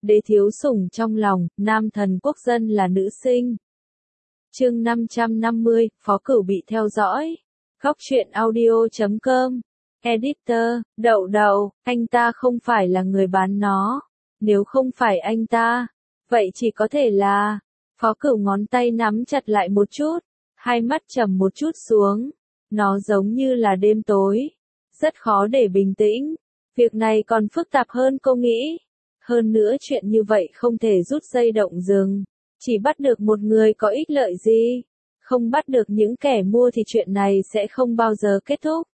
đế thiếu sủng trong lòng, nam thần quốc dân là nữ sinh. Chương 550, Phó Cửu bị theo dõi. Góc truyện audio.com. Editor, Đậu, anh ta không phải là người bán nó. Nếu không phải anh ta, vậy chỉ có thể là... Phó Cửu ngón tay nắm chặt lại một chút, hai mắt trầm một chút xuống. Nó giống như là đêm tối, rất khó để bình tĩnh. Việc này còn phức tạp hơn cô nghĩ. Hơn nữa chuyện như vậy không thể rút dây động rừng. Chỉ bắt được một người có ích lợi gì. Không bắt được những kẻ mua thì chuyện này sẽ không bao giờ kết thúc.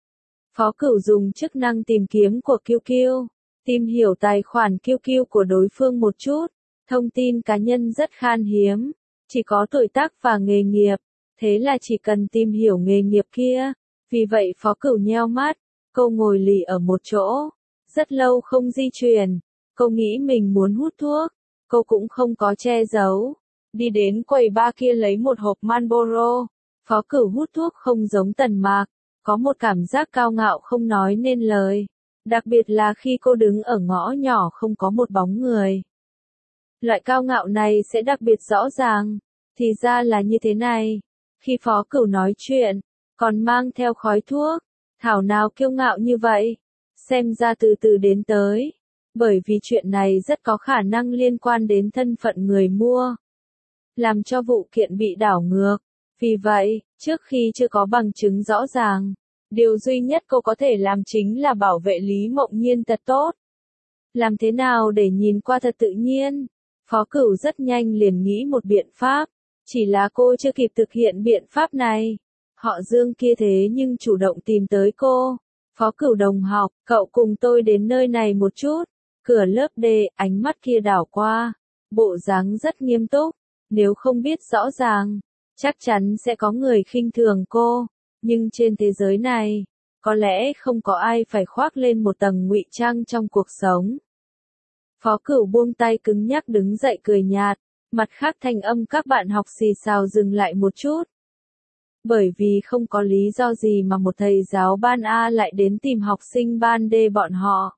Phó Cửu dùng chức năng tìm kiếm của QQ, tìm hiểu tài khoản QQ của đối phương một chút. Thông tin cá nhân rất khan hiếm, chỉ có tuổi tác và nghề nghiệp. Thế là chỉ cần tìm hiểu nghề nghiệp kia. Vì vậy Phó Cửu nheo mắt, cô ngồi lì ở một chỗ. Rất lâu không di chuyển. Cô nghĩ mình muốn hút thuốc. Cô cũng không có che giấu. Đi đến quầy bar kia lấy một hộp Marlboro. Phó Cửu hút thuốc không giống Tần Mạc. Có một cảm giác cao ngạo không nói nên lời. Đặc biệt là khi cô đứng ở ngõ nhỏ không có một bóng người. Loại cao ngạo này sẽ đặc biệt rõ ràng. Thì ra là như thế này. Khi Phó Cửu nói chuyện, còn mang theo khói thuốc. Thảo nào kiêu ngạo như vậy. Xem ra từ từ đến tới. Bởi vì chuyện này rất có khả năng liên quan đến thân phận người mua. Làm cho vụ kiện bị đảo ngược. Vì vậy, trước khi chưa có bằng chứng rõ ràng, điều duy nhất cô có thể làm chính là bảo vệ Lý Mộng Nhiên thật tốt. Làm thế nào để nhìn qua thật tự nhiên? Phó Cửu rất nhanh liền nghĩ một biện pháp. Chỉ là cô chưa kịp thực hiện biện pháp này. Họ Dương kia thế nhưng chủ động tìm tới cô. Phó Cửu đồng học, cậu cùng tôi đến nơi này một chút. Cửa lớp D, ánh mắt kia đảo qua. Bộ dáng rất nghiêm túc. Nếu không biết rõ ràng, chắc chắn sẽ có người khinh thường cô. Nhưng trên thế giới này, có lẽ không có ai phải khoác lên một tầng ngụy trang trong cuộc sống. Phó Cửu buông tay cứng nhắc đứng dậy cười nhạt. Mặt khác thanh âm các bạn học xì xào dừng lại một chút. Bởi vì không có lý do gì mà một thầy giáo ban A lại đến tìm học sinh ban D bọn họ.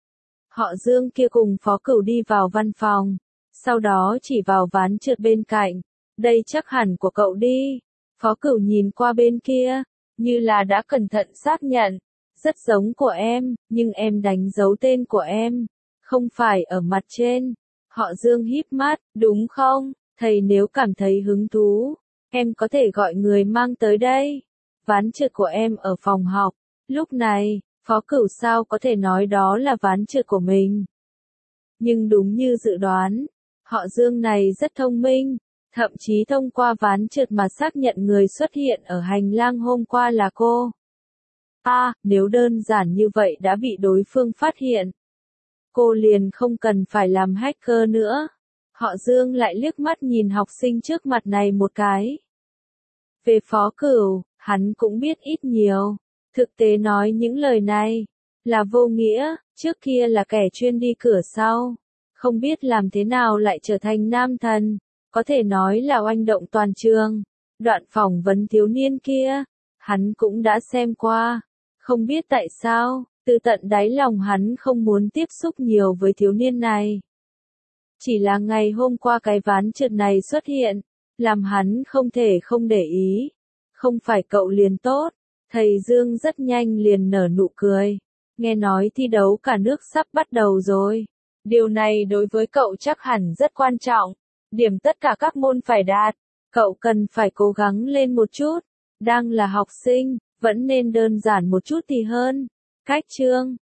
Họ Dương kia cùng Phó Cửu đi vào văn phòng. Sau đó chỉ vào ván trượt bên cạnh. Đây chắc hẳn của cậu đi. Phó Cửu nhìn qua bên kia. Như là đã cẩn thận xác nhận. Rất giống của em, nhưng em đánh dấu tên của em. Không phải ở mặt trên. Họ Dương híp mắt, đúng không? Thầy nếu cảm thấy hứng thú, em có thể gọi người mang tới đây. Ván trượt của em ở phòng học. Lúc này, Phó Cửu sao có thể nói đó là ván trượt của mình. Nhưng đúng như dự đoán, họ Dương này rất thông minh, thậm chí thông qua ván trượt mà xác nhận người xuất hiện ở hành lang hôm qua là cô. Nếu đơn giản như vậy đã bị đối phương phát hiện, cô liền không cần phải làm hacker nữa. Họ Dương lại liếc mắt nhìn học sinh trước mặt này một cái. Về Phó Cửu, hắn cũng biết ít nhiều. Thực tế nói những lời này là vô nghĩa, trước kia là kẻ chuyên đi cửa sau. Không biết làm thế nào lại trở thành nam thần, có thể nói là oanh động toàn trường. Đoạn phỏng vấn thiếu niên kia, hắn cũng đã xem qua. Không biết tại sao, từ tận đáy lòng hắn không muốn tiếp xúc nhiều với thiếu niên này. Chỉ là ngày hôm qua cái ván trượt này xuất hiện, làm hắn không thể không để ý. Không phải cậu liền tốt. Thầy Dương rất nhanh liền nở nụ cười. Nghe nói thi đấu cả nước sắp bắt đầu rồi. Điều này đối với cậu chắc hẳn rất quan trọng. Điểm tất cả các môn phải đạt. Cậu cần phải cố gắng lên một chút. Đang là học sinh, vẫn nên đơn giản một chút thì hơn. Cách chương